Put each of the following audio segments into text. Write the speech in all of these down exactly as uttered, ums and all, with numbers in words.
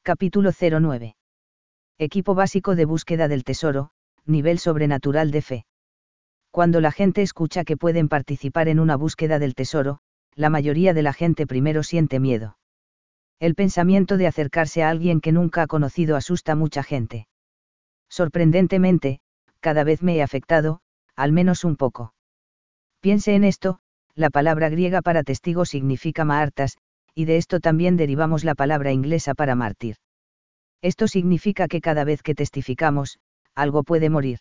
Capítulo cero nueve. Equipo básico de búsqueda del tesoro, nivel sobrenatural de fe. Cuando la gente escucha que pueden participar en una búsqueda del tesoro, la mayoría de la gente primero siente miedo. El pensamiento de acercarse a alguien que nunca ha conocido asusta a mucha gente. Sorprendentemente, cada vez me he afectado, al menos un poco. Piense en esto, la palabra griega para testigo significa martas, y de esto también derivamos la palabra inglesa para mártir. Esto significa que cada vez que testificamos, algo puede morir.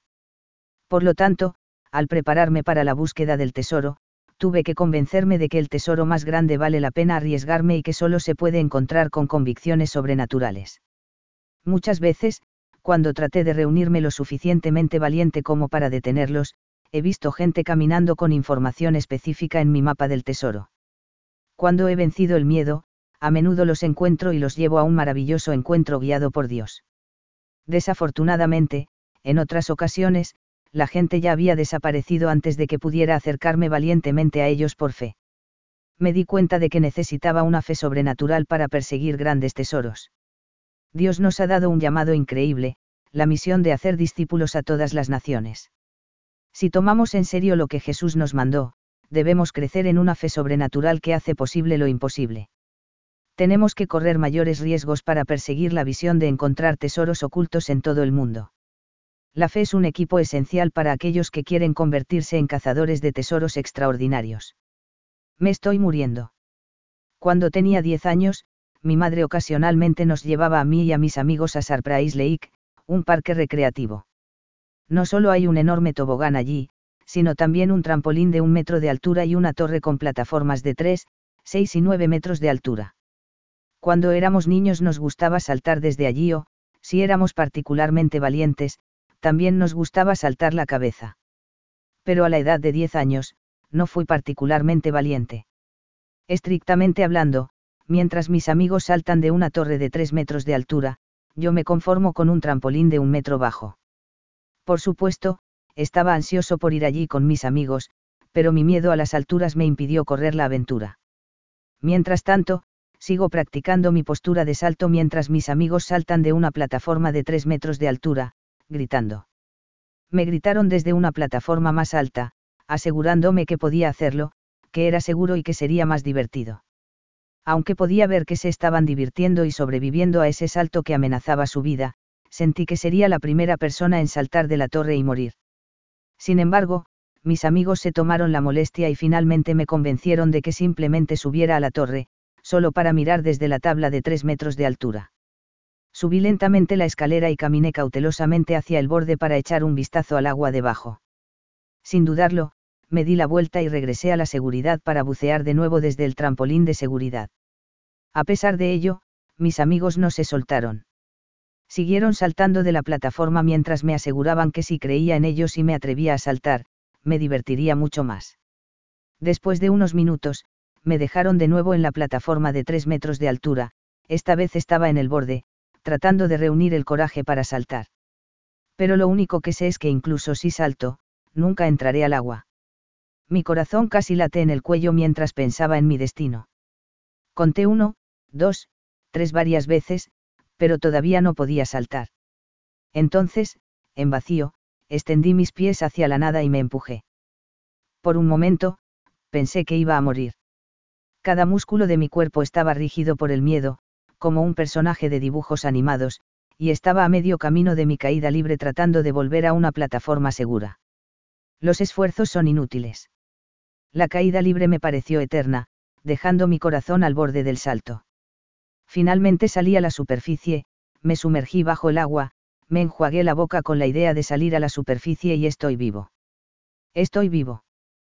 Por lo tanto, al prepararme para la búsqueda del tesoro, tuve que convencerme de que el tesoro más grande vale la pena arriesgarme y que solo se puede encontrar con convicciones sobrenaturales. Muchas veces, cuando traté de reunirme lo suficientemente valiente como para detenerlos, he visto gente caminando con información específica en mi mapa del tesoro. Cuando he vencido el miedo, a menudo los encuentro y los llevo a un maravilloso encuentro guiado por Dios. Desafortunadamente, en otras ocasiones, la gente ya había desaparecido antes de que pudiera acercarme valientemente a ellos por fe. Me di cuenta de que necesitaba una fe sobrenatural para perseguir grandes tesoros. Dios nos ha dado un llamado increíble, la misión de hacer discípulos a todas las naciones. Si tomamos en serio lo que Jesús nos mandó, debemos crecer en una fe sobrenatural que hace posible lo imposible. Tenemos que correr mayores riesgos para perseguir la visión de encontrar tesoros ocultos en todo el mundo. La fe es un equipo esencial para aquellos que quieren convertirse en cazadores de tesoros extraordinarios. Me estoy muriendo. Cuando tenía diez años, mi madre ocasionalmente nos llevaba a mí y a mis amigos a Surprise Lake, un parque recreativo. No solo hay un enorme tobogán allí, sino también un trampolín de un metro de altura y una torre con plataformas de tres, seis y nueve metros de altura. Cuando éramos niños nos gustaba saltar desde allí o, si éramos particularmente valientes, también nos gustaba saltar la cabeza. Pero a la edad de diez años, no fui particularmente valiente. Estrictamente hablando, mientras mis amigos saltan de una torre de tres metros de altura, yo me conformo con un trampolín de un metro bajo. Por supuesto, estaba ansioso por ir allí con mis amigos, pero mi miedo a las alturas me impidió correr la aventura. Mientras tanto, sigo practicando mi postura de salto mientras mis amigos saltan de una plataforma de tres metros de altura, gritando. Me gritaron desde una plataforma más alta, asegurándome que podía hacerlo, que era seguro y que sería más divertido. Aunque podía ver que se estaban divirtiendo y sobreviviendo a ese salto que amenazaba su vida, sentí que sería la primera persona en saltar de la torre y morir. Sin embargo, mis amigos se tomaron la molestia y finalmente me convencieron de que simplemente subiera a la torre, solo para mirar desde la tabla de tres metros de altura. Subí lentamente la escalera y caminé cautelosamente hacia el borde para echar un vistazo al agua debajo. Sin dudarlo, me di la vuelta y regresé a la seguridad para bucear de nuevo desde el trampolín de seguridad. A pesar de ello, mis amigos no se soltaron. Siguieron saltando de la plataforma mientras me aseguraban que si creía en ellos y me atrevía a saltar, me divertiría mucho más. Después de unos minutos, me dejaron de nuevo en la plataforma de tres metros de altura, esta vez estaba en el borde, tratando de reunir el coraje para saltar. Pero lo único que sé es que incluso si salto, nunca entraré al agua. Mi corazón casi late en el cuello mientras pensaba en mi destino. Conté uno, dos, tres varias veces, pero todavía no podía saltar. Entonces, en vacío, extendí mis pies hacia la nada y me empujé. Por un momento, pensé que iba a morir. Cada músculo de mi cuerpo estaba rígido por el miedo, como un personaje de dibujos animados, y estaba a medio camino de mi caída libre tratando de volver a una plataforma segura. Los esfuerzos son inútiles. La caída libre me pareció eterna, dejando mi corazón al borde del salto. Finalmente salí a la superficie, me sumergí bajo el agua, me enjuagué la boca con la idea de salir a la superficie y estoy vivo. Estoy vivo.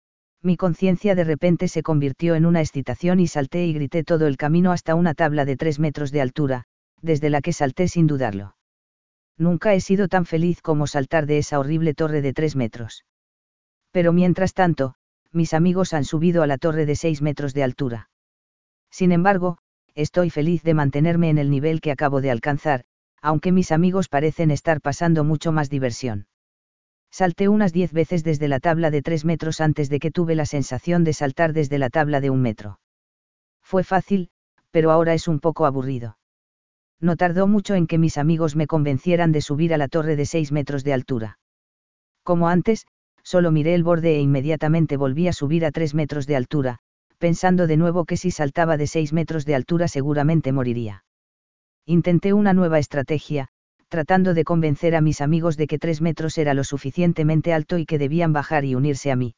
Mi conciencia de repente se convirtió en una excitación y salté y grité todo el camino hasta una tabla de tres metros de altura, desde la que salté sin dudarlo. Nunca he sido tan feliz como saltar de esa horrible torre de tres metros. Pero mientras tanto, mis amigos han subido a la torre de seis metros de altura. Sin embargo, estoy feliz de mantenerme en el nivel que acabo de alcanzar, aunque mis amigos parecen estar pasando mucho más diversión. Salté unas diez veces desde la tabla de tres metros antes de que tuve la sensación de saltar desde la tabla de un metro. Fue fácil, pero ahora es un poco aburrido. No tardó mucho en que mis amigos me convencieran de subir a la torre de seis metros de altura. Como antes, solo miré el borde e inmediatamente volví a subir a tres metros de altura, pensando de nuevo que si saltaba de seis metros de altura seguramente moriría. Intenté una nueva estrategia, tratando de convencer a mis amigos de que tres metros era lo suficientemente alto y que debían bajar y unirse a mí.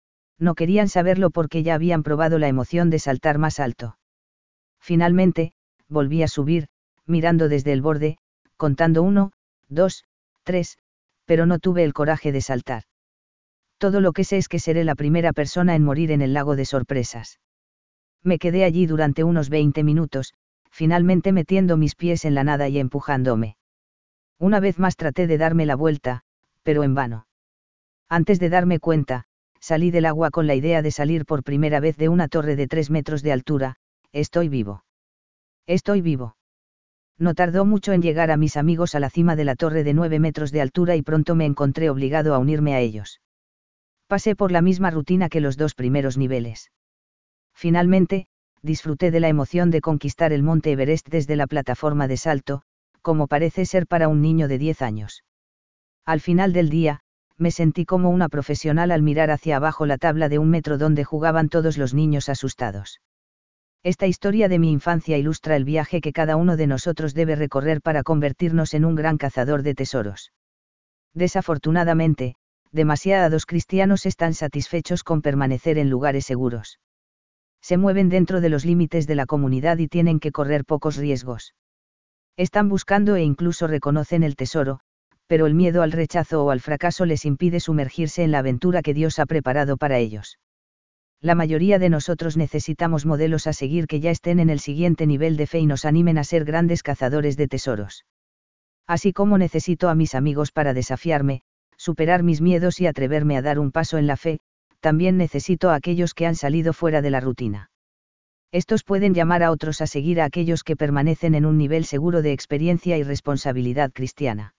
No querían saberlo porque ya habían probado la emoción de saltar más alto. Finalmente, volví a subir, mirando desde el borde, contando uno, dos, tres, pero no tuve el coraje de saltar. Todo lo que sé es que seré la primera persona en morir en el lago de sorpresas. Me quedé allí durante unos veinte minutos, finalmente metiendo mis pies en la nada y empujándome. Una vez más traté de darme la vuelta, pero en vano. Antes de darme cuenta, salí del agua con la idea de salir por primera vez de una torre de tres metros de altura. Estoy vivo. Estoy vivo. No tardó mucho en llegar a mis amigos a la cima de la torre de nueve metros de altura y pronto me encontré obligado a unirme a ellos. Pasé por la misma rutina que los dos primeros niveles. Finalmente, disfruté de la emoción de conquistar el monte Everest desde la plataforma de salto, como parece ser para un niño de diez años. Al final del día, me sentí como una profesional al mirar hacia abajo la tabla de un metro donde jugaban todos los niños asustados. Esta historia de mi infancia ilustra el viaje que cada uno de nosotros debe recorrer para convertirnos en un gran cazador de tesoros. Desafortunadamente, demasiados cristianos están satisfechos con permanecer en lugares seguros. Se mueven dentro de los límites de la comunidad y tienen que correr pocos riesgos. Están buscando e incluso reconocen el tesoro, pero el miedo al rechazo o al fracaso les impide sumergirse en la aventura que Dios ha preparado para ellos. La mayoría de nosotros necesitamos modelos a seguir que ya estén en el siguiente nivel de fe y nos animen a ser grandes cazadores de tesoros. Así como necesito a mis amigos para desafiarme, superar mis miedos y atreverme a dar un paso en la fe, también necesito a aquellos que han salido fuera de la rutina. Estos pueden llamar a otros a seguir a aquellos que permanecen en un nivel seguro de experiencia y responsabilidad cristiana.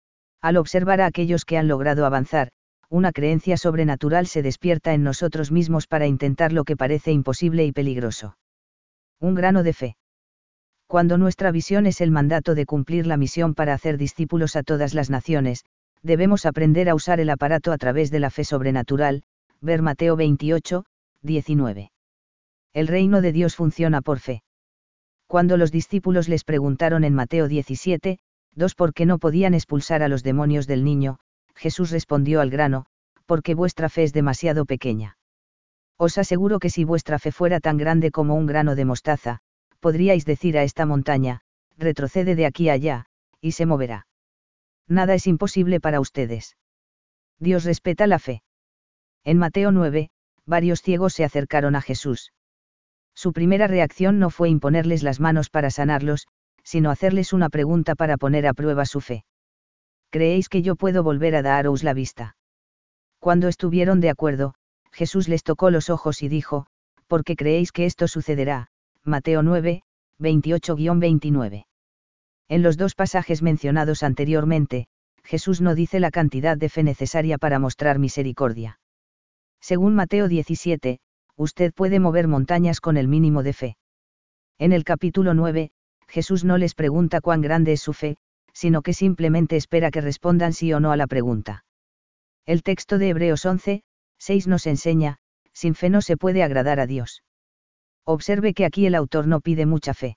Al observar a aquellos que han logrado avanzar, una creencia sobrenatural se despierta en nosotros mismos para intentar lo que parece imposible y peligroso. Un grano de fe. Cuando nuestra visión es el mandato de cumplir la misión para hacer discípulos a todas las naciones, debemos aprender a usar el aparato a través de la fe sobrenatural, ver Mateo veintiocho, diecinueve. El reino de Dios funciona por fe. Cuando los discípulos les preguntaron en Mateo diecisiete, dos por qué no podían expulsar a los demonios del niño, Jesús respondió al grano, porque vuestra fe es demasiado pequeña. Os aseguro que si vuestra fe fuera tan grande como un grano de mostaza, podríais decir a esta montaña, retrocede de aquí a allá, y se moverá. Nada es imposible para ustedes. Dios respeta la fe. En Mateo nueve, varios ciegos se acercaron a Jesús. Su primera reacción no fue imponerles las manos para sanarlos, sino hacerles una pregunta para poner a prueba su fe. ¿Creéis que yo puedo volver a daros la vista? Cuando estuvieron de acuerdo, Jesús les tocó los ojos y dijo, ¿por qué creéis que esto sucederá? Mateo nueve, veintiocho a veintinueve. En los dos pasajes mencionados anteriormente, Jesús no dice la cantidad de fe necesaria para mostrar misericordia. Según Mateo diecisiete, usted puede mover montañas con el mínimo de fe. En el capítulo nueve, Jesús no les pregunta cuán grande es su fe, sino que simplemente espera que respondan sí o no a la pregunta. El texto de Hebreos once, seis nos enseña, sin fe no se puede agradar a Dios. Observe que aquí el autor no pide mucha fe.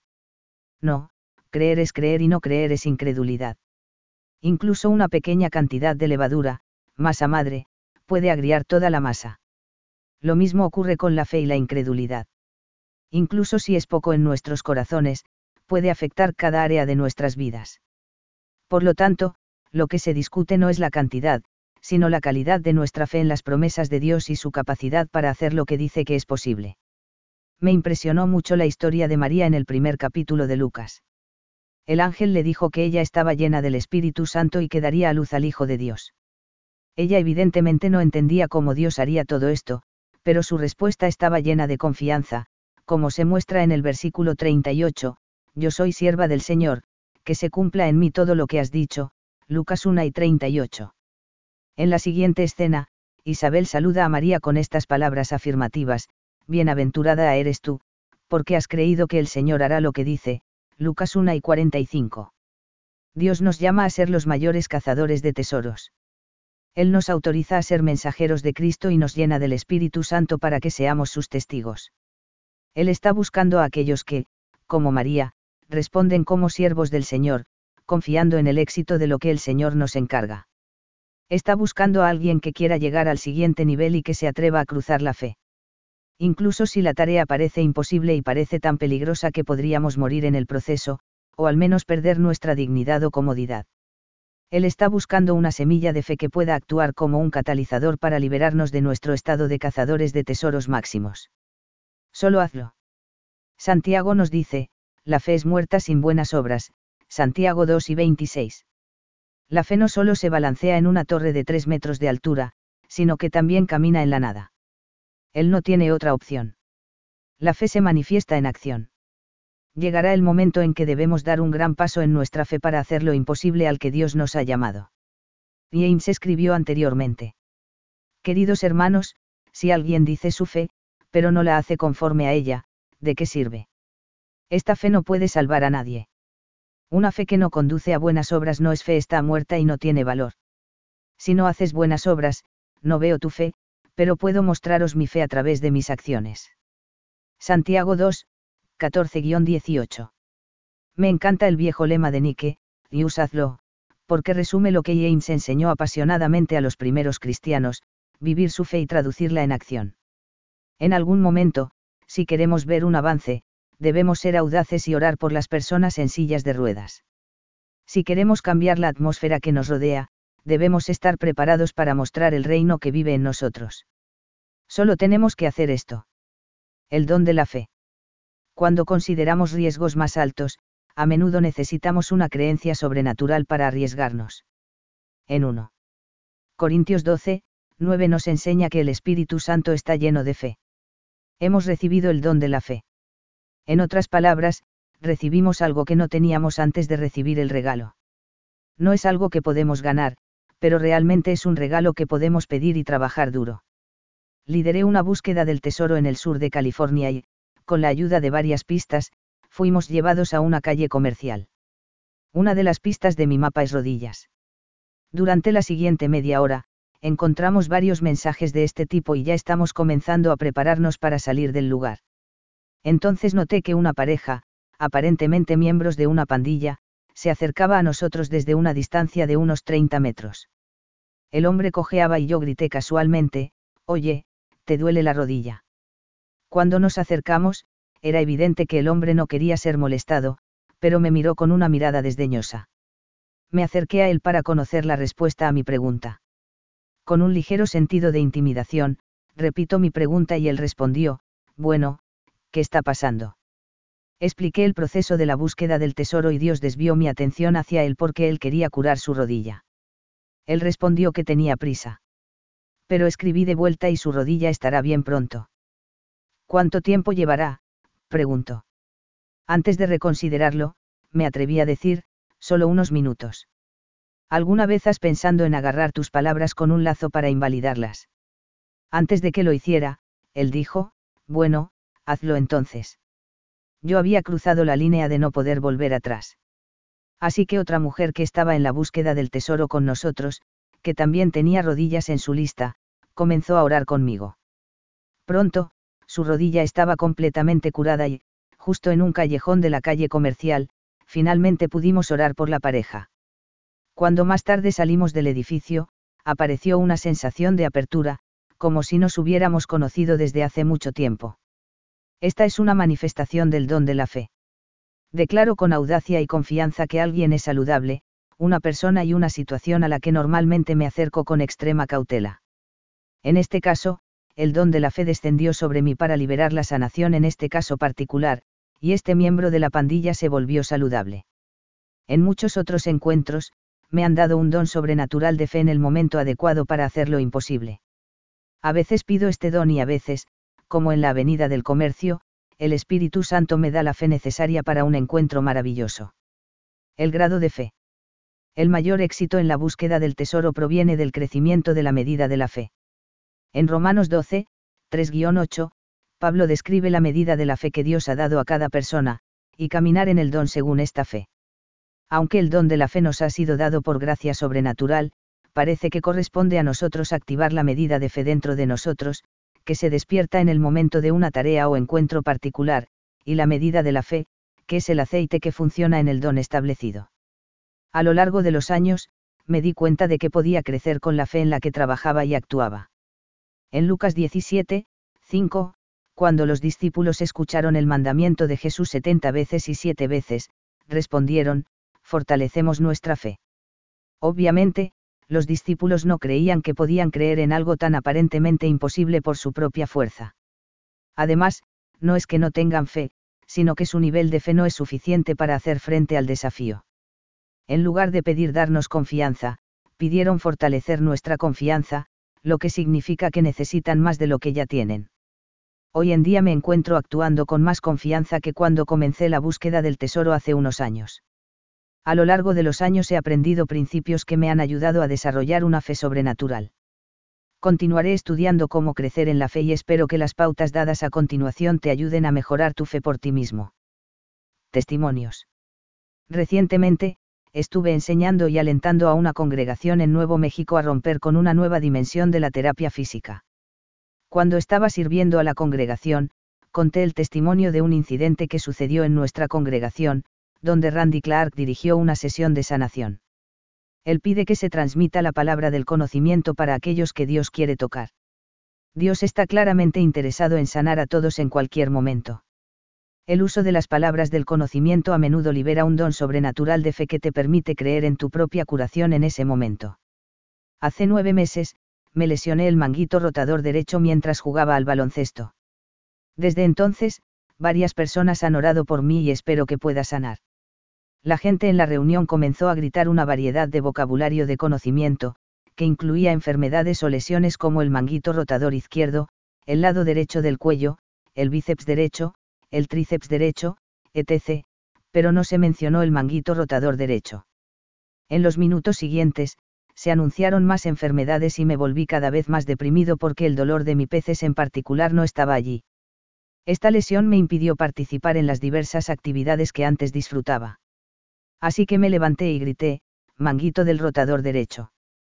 No, creer es creer y no creer es incredulidad. Incluso una pequeña cantidad de levadura, masa madre, puede agriar toda la masa. Lo mismo ocurre con la fe y la incredulidad. Incluso si es poco en nuestros corazones, puede afectar cada área de nuestras vidas. Por lo tanto, lo que se discute no es la cantidad, sino la calidad de nuestra fe en las promesas de Dios y su capacidad para hacer lo que dice que es posible. Me impresionó mucho la historia de María en el primer capítulo de Lucas. El ángel le dijo que ella estaba llena del Espíritu Santo y que daría a luz al Hijo de Dios. Ella evidentemente no entendía cómo Dios haría todo esto, pero su respuesta estaba llena de confianza, como se muestra en el versículo treinta y ocho, yo soy sierva del Señor, que se cumpla en mí todo lo que has dicho, Lucas uno y treinta y ocho. En la siguiente escena, Isabel saluda a María con estas palabras afirmativas, bienaventurada eres tú, porque has creído que el Señor hará lo que dice, Lucas uno y cuarenta y cinco. Dios nos llama a ser los mayores cazadores de tesoros. Él nos autoriza a ser mensajeros de Cristo y nos llena del Espíritu Santo para que seamos sus testigos. Él está buscando a aquellos que, como María, responden como siervos del Señor, confiando en el éxito de lo que el Señor nos encarga. Está buscando a alguien que quiera llegar al siguiente nivel y que se atreva a cruzar la fe. Incluso si la tarea parece imposible y parece tan peligrosa que podríamos morir en el proceso, o al menos perder nuestra dignidad o comodidad. Él está buscando una semilla de fe que pueda actuar como un catalizador para liberarnos de nuestro estado de cazadores de tesoros máximos. Solo hazlo. Santiago nos dice, la fe es muerta sin buenas obras, Santiago dos y veintiséis. La fe no solo se balancea en una torre de tres metros de altura, sino que también camina en la nada. Él no tiene otra opción. La fe se manifiesta en acción. Llegará el momento en que debemos dar un gran paso en nuestra fe para hacer lo imposible al que Dios nos ha llamado. James escribió anteriormente. Queridos hermanos, si alguien dice su fe, pero no la hace conforme a ella, ¿de qué sirve? Esta fe no puede salvar a nadie. Una fe que no conduce a buenas obras no es fe, está muerta y no tiene valor. Si no haces buenas obras, no veo tu fe, pero puedo mostraros mi fe a través de mis acciones. Santiago dos, catorce a dieciocho. Me encanta el viejo lema de Nike, y usadlo, porque resume lo que James enseñó apasionadamente a los primeros cristianos, vivir su fe y traducirla en acción. En algún momento, si queremos ver un avance, debemos ser audaces y orar por las personas en sillas de ruedas. Si queremos cambiar la atmósfera que nos rodea, debemos estar preparados para mostrar el reino que vive en nosotros. Solo tenemos que hacer esto. El don de la fe. Cuando consideramos riesgos más altos, a menudo necesitamos una creencia sobrenatural para arriesgarnos. En primera Corintios doce, nueve nos enseña que el Espíritu Santo está lleno de fe. Hemos recibido el don de la fe. En otras palabras, recibimos algo que no teníamos antes de recibir el regalo. No es algo que podemos ganar, pero realmente es un regalo que podemos pedir y trabajar duro. Lideré una búsqueda del tesoro en el sur de California y, con la ayuda de varias pistas, fuimos llevados a una calle comercial. Una de las pistas de mi mapa es Rodillas. Durante la siguiente media hora, encontramos varios mensajes de este tipo y ya estamos comenzando a prepararnos para salir del lugar. Entonces noté que una pareja, aparentemente miembros de una pandilla, se acercaba a nosotros desde una distancia de unos treinta metros. El hombre cojeaba y yo grité casualmente, «Oye, ¿te duele la rodilla?». Cuando nos acercamos, era evidente que el hombre no quería ser molestado, pero me miró con una mirada desdeñosa. Me acerqué a él para conocer la respuesta a mi pregunta. Con un ligero sentido de intimidación, repito mi pregunta y él respondió, «Bueno, ¿qué está pasando?». Expliqué el proceso de la búsqueda del tesoro y Dios desvió mi atención hacia él porque él quería curar su rodilla. Él respondió que tenía prisa. Pero escribí de vuelta y su rodilla estará bien pronto. ¿Cuánto tiempo llevará?, preguntó. Antes de reconsiderarlo, me atreví a decir, solo unos minutos. ¿Alguna vez has pensado en agarrar tus palabras con un lazo para invalidarlas? Antes de que lo hiciera, él dijo, bueno, hazlo entonces. Yo había cruzado la línea de no poder volver atrás. Así que otra mujer que estaba en la búsqueda del tesoro con nosotros, que también tenía rodillas en su lista, comenzó a orar conmigo. Pronto, su rodilla estaba completamente curada y, justo en un callejón de la calle comercial, finalmente pudimos orar por la pareja. Cuando más tarde salimos del edificio, apareció una sensación de apertura, como si nos hubiéramos conocido desde hace mucho tiempo. Esta es una manifestación del don de la fe. Declaro con audacia y confianza que alguien es saludable, una persona y una situación a la que normalmente me acerco con extrema cautela. En este caso, el don de la fe descendió sobre mí para liberar la sanación en este caso particular, y este miembro de la pandilla se volvió saludable. En muchos otros encuentros, me han dado un don sobrenatural de fe en el momento adecuado para hacer lo imposible. A veces pido este don y a veces, como en la Avenida del Comercio, el Espíritu Santo me da la fe necesaria para un encuentro maravilloso. El grado de fe. El mayor éxito en la búsqueda del tesoro proviene del crecimiento de la medida de la fe. En Romanos doce, tres a ocho, Pablo describe la medida de la fe que Dios ha dado a cada persona, y caminar en el don según esta fe. Aunque el don de la fe nos ha sido dado por gracia sobrenatural, parece que corresponde a nosotros activar la medida de fe dentro de nosotros, que se despierta en el momento de una tarea o encuentro particular, y la medida de la fe, que es el aceite que funciona en el don establecido. A lo largo de los años, me di cuenta de que podía crecer con la fe en la que trabajaba y actuaba. En Lucas diecisiete, cinco, cuando los discípulos escucharon el mandamiento de Jesús setenta veces y siete veces, respondieron, fortalecemos nuestra fe. Obviamente, los discípulos no creían que podían creer en algo tan aparentemente imposible por su propia fuerza. Además, no es que no tengan fe, sino que su nivel de fe no es suficiente para hacer frente al desafío. En lugar de pedir darnos confianza, pidieron fortalecer nuestra confianza, lo que significa que necesitan más de lo que ya tienen. Hoy en día me encuentro actuando con más confianza que cuando comencé la búsqueda del tesoro hace unos años. A lo largo de los años he aprendido principios que me han ayudado a desarrollar una fe sobrenatural. Continuaré estudiando cómo crecer en la fe y espero que las pautas dadas a continuación te ayuden a mejorar tu fe por ti mismo. Testimonios. Recientemente, estuve enseñando y alentando a una congregación en Nuevo México a romper con una nueva dimensión de la terapia física. Cuando estaba sirviendo a la congregación, conté el testimonio de un incidente que sucedió en nuestra congregación, donde Randy Clark dirigió una sesión de sanación. Él pide que se transmita la palabra del conocimiento para aquellos que Dios quiere tocar. Dios está claramente interesado en sanar a todos en cualquier momento. El uso de las palabras del conocimiento a menudo libera un don sobrenatural de fe que te permite creer en tu propia curación en ese momento. Hace nueve meses, me lesioné el manguito rotador derecho mientras jugaba al baloncesto. Desde entonces, varias personas han orado por mí y espero que pueda sanar. La gente en la reunión comenzó a gritar una variedad de vocabulario de conocimiento, que incluía enfermedades o lesiones como el manguito rotador izquierdo, el lado derecho del cuello, el bíceps derecho, el tríceps derecho, etcétera, pero no se mencionó el manguito rotador derecho. En los minutos siguientes, se anunciaron más enfermedades y me volví cada vez más deprimido porque el dolor de mi peces en particular no estaba allí. Esta lesión me impidió participar en las diversas actividades que antes disfrutaba. Así que me levanté y grité, manguito del rotador derecho.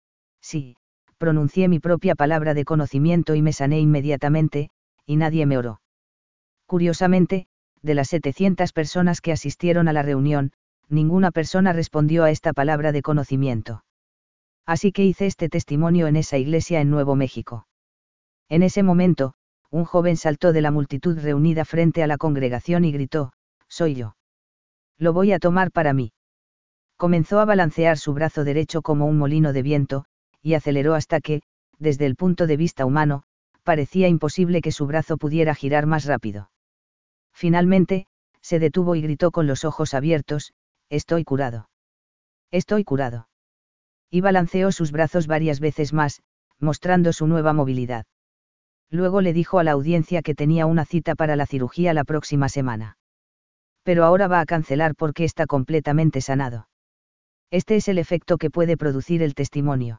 Sí, pronuncié mi propia palabra de conocimiento y me sané inmediatamente, y nadie me oró. Curiosamente, de las setecientas personas que asistieron a la reunión, ninguna persona respondió a esta palabra de conocimiento. Así que hice este testimonio en esa iglesia en Nuevo México. En ese momento, un joven saltó de la multitud reunida frente a la congregación y gritó, soy yo. Lo voy a tomar para mí. Comenzó a balancear su brazo derecho como un molino de viento, y aceleró hasta que, desde el punto de vista humano, parecía imposible que su brazo pudiera girar más rápido. Finalmente, se detuvo y gritó con los ojos abiertos, estoy curado. Estoy curado. Y balanceó sus brazos varias veces más, mostrando su nueva movilidad. Luego le dijo a la audiencia que tenía una cita para la cirugía la próxima semana. Pero ahora va a cancelar porque está completamente sanado. Este es el efecto que puede producir el testimonio.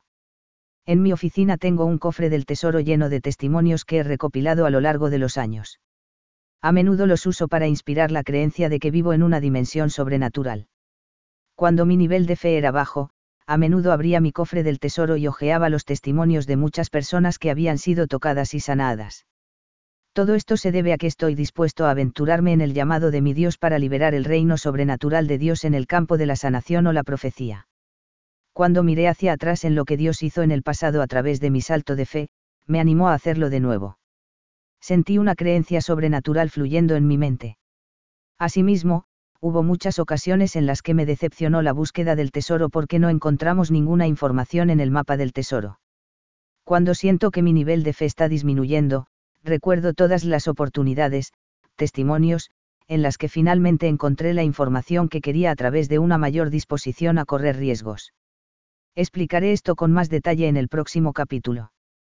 En mi oficina tengo un cofre del tesoro lleno de testimonios que he recopilado a lo largo de los años. A menudo los uso para inspirar la creencia de que vivo en una dimensión sobrenatural. Cuando mi nivel de fe era bajo, a menudo abría mi cofre del tesoro y hojeaba los testimonios de muchas personas que habían sido tocadas y sanadas. Todo esto se debe a que estoy dispuesto a aventurarme en el llamado de mi Dios para liberar el reino sobrenatural de Dios en el campo de la sanación o la profecía. Cuando miré hacia atrás en lo que Dios hizo en el pasado a través de mi salto de fe, me animó a hacerlo de nuevo. Sentí una creencia sobrenatural fluyendo en mi mente. Asimismo, hubo muchas ocasiones en las que me decepcionó la búsqueda del tesoro porque no encontramos ninguna información en el mapa del tesoro. Cuando siento que mi nivel de fe está disminuyendo, recuerdo todas las oportunidades, testimonios, en las que finalmente encontré la información que quería a través de una mayor disposición a correr riesgos. Explicaré esto con más detalle en el próximo capítulo.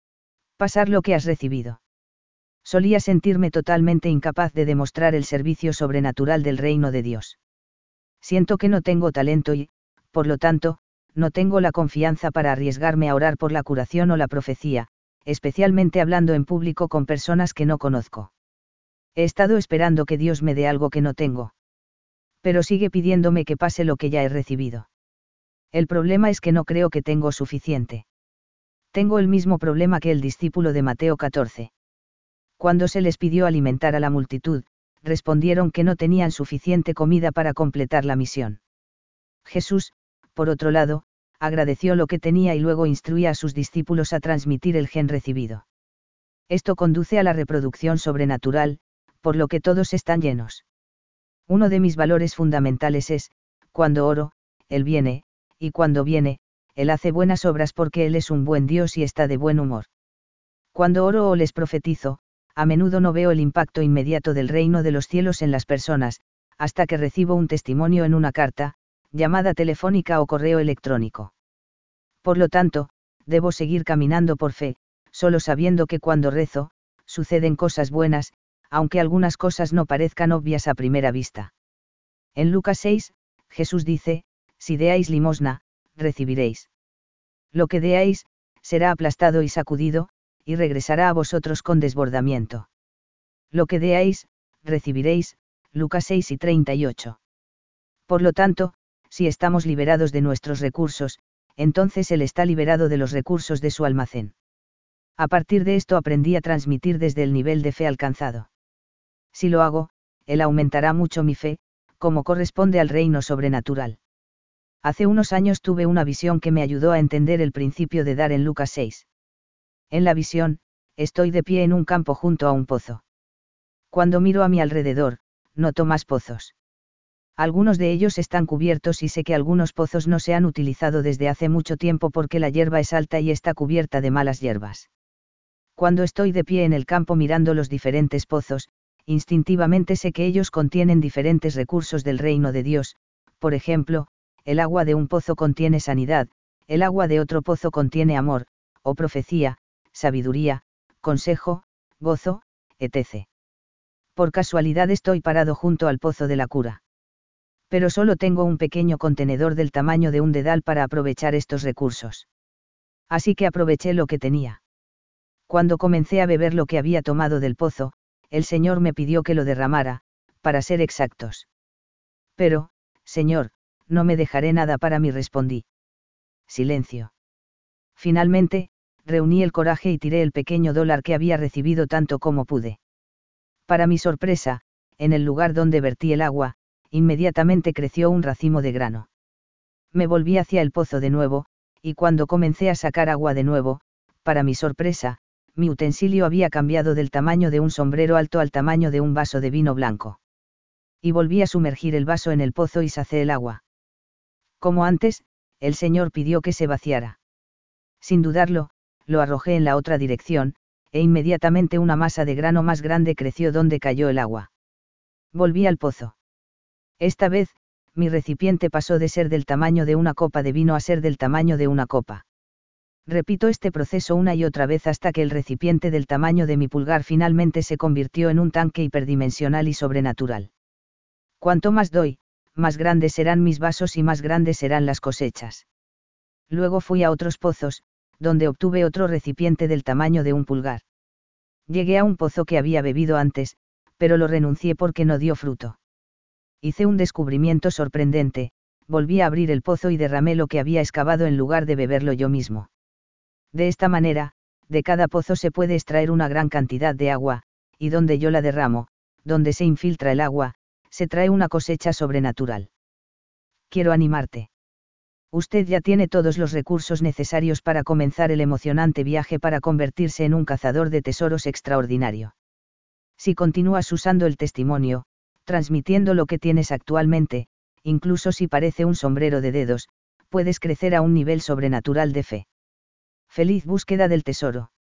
Pasar lo que has recibido. Solía sentirme totalmente incapaz de demostrar el servicio sobrenatural del reino de Dios. Siento que no tengo talento y, por lo tanto, no tengo la confianza para arriesgarme a orar por la curación o la profecía, especialmente hablando en público con personas que no conozco. He estado esperando que Dios me dé algo que no tengo. Pero sigue pidiéndome que pase lo que ya he recibido. El problema es que no creo que tengo suficiente. Tengo el mismo problema que el discípulo de Mateo catorce. Cuando se les pidió alimentar a la multitud, respondieron que no tenían suficiente comida para completar la misión. Jesús, por otro lado, agradeció lo que tenía y luego instruía a sus discípulos a transmitir el gen recibido. Esto conduce a la reproducción sobrenatural, por lo que todos están llenos. Uno de mis valores fundamentales es, cuando oro, Él viene, y cuando viene, Él hace buenas obras porque Él es un buen Dios y está de buen humor. Cuando oro o les profetizo, a menudo no veo el impacto inmediato del reino de los cielos en las personas, hasta que recibo un testimonio en una carta, llamada telefónica o correo electrónico. Por lo tanto, debo seguir caminando por fe, solo sabiendo que cuando rezo, suceden cosas buenas, aunque algunas cosas no parezcan obvias a primera vista. En Lucas seis, Jesús dice, si deáis limosna, recibiréis. Lo que deáis, será aplastado y sacudido, y regresará a vosotros con desbordamiento. Lo que deáis, recibiréis, Lucas seis y treinta y ocho. Por lo tanto, si estamos liberados de nuestros recursos, entonces Él está liberado de los recursos de su almacén. A partir de esto aprendí a transmitir desde el nivel de fe alcanzado. Si lo hago, Él aumentará mucho mi fe, como corresponde al reino sobrenatural. Hace unos años tuve una visión que me ayudó a entender el principio de dar en Lucas seis. En la visión, estoy de pie en un campo junto a un pozo. Cuando miro a mi alrededor, noto más pozos. Algunos de ellos están cubiertos y sé que algunos pozos no se han utilizado desde hace mucho tiempo porque la hierba es alta y está cubierta de malas hierbas. Cuando estoy de pie en el campo mirando los diferentes pozos, instintivamente sé que ellos contienen diferentes recursos del reino de Dios, por ejemplo, el agua de un pozo contiene sanidad, el agua de otro pozo contiene amor, o profecía, sabiduría, consejo, gozo, etcétera. Por casualidad estoy parado junto al pozo de la cura. Pero solo tengo un pequeño contenedor del tamaño de un dedal para aprovechar estos recursos. Así que aproveché lo que tenía. Cuando comencé a beber lo que había tomado del pozo, el Señor me pidió que lo derramara, para ser exactos. Pero, Señor, no me dejaré nada para mí, respondí. Silencio. Finalmente, reuní el coraje y tiré el pequeño dólar que había recibido tanto como pude. Para mi sorpresa, en el lugar donde vertí el agua, inmediatamente creció un racimo de grano. Me volví hacia el pozo de nuevo, y cuando comencé a sacar agua de nuevo, para mi sorpresa, mi utensilio había cambiado del tamaño de un sombrero alto al tamaño de un vaso de vino blanco. Y volví a sumergir el vaso en el pozo y sacé el agua. Como antes, el Señor pidió que se vaciara. Sin dudarlo, lo arrojé en la otra dirección, e inmediatamente una masa de grano más grande creció donde cayó el agua. Volví al pozo. Esta vez, mi recipiente pasó de ser del tamaño de una copa de vino a ser del tamaño de una copa. Repito este proceso una y otra vez hasta que el recipiente del tamaño de mi pulgar finalmente se convirtió en un tanque hiperdimensional y sobrenatural. Cuanto más doy, más grandes serán mis vasos y más grandes serán las cosechas. Luego fui a otros pozos, donde obtuve otro recipiente del tamaño de un pulgar. Llegué a un pozo que había bebido antes, pero lo renuncié porque no dio fruto. Hice un descubrimiento sorprendente, volví a abrir el pozo y derramé lo que había excavado en lugar de beberlo yo mismo. De esta manera, de cada pozo se puede extraer una gran cantidad de agua, y donde yo la derramo, donde se infiltra el agua, se trae una cosecha sobrenatural. Quiero animarte. Usted ya tiene todos los recursos necesarios para comenzar el emocionante viaje para convertirse en un cazador de tesoros extraordinario. Si continúas usando el testimonio, transmitiendo lo que tienes actualmente, incluso si parece un sombrero de dedos, puedes crecer a un nivel sobrenatural de fe. Feliz búsqueda del tesoro.